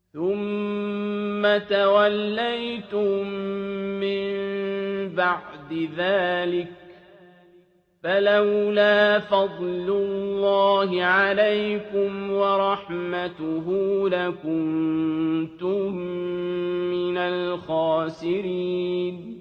ثُمَّ تَوَلَّيْتُم مِّن بَعْدِ ذَٰلِكَ ۖ فَلَوْلَا فَضْلُ اللَّهِ عَلَيْكُمْ وَرَحْمَتُهُ لَكُنتُم مِّنَ الْخَاسِرِينَ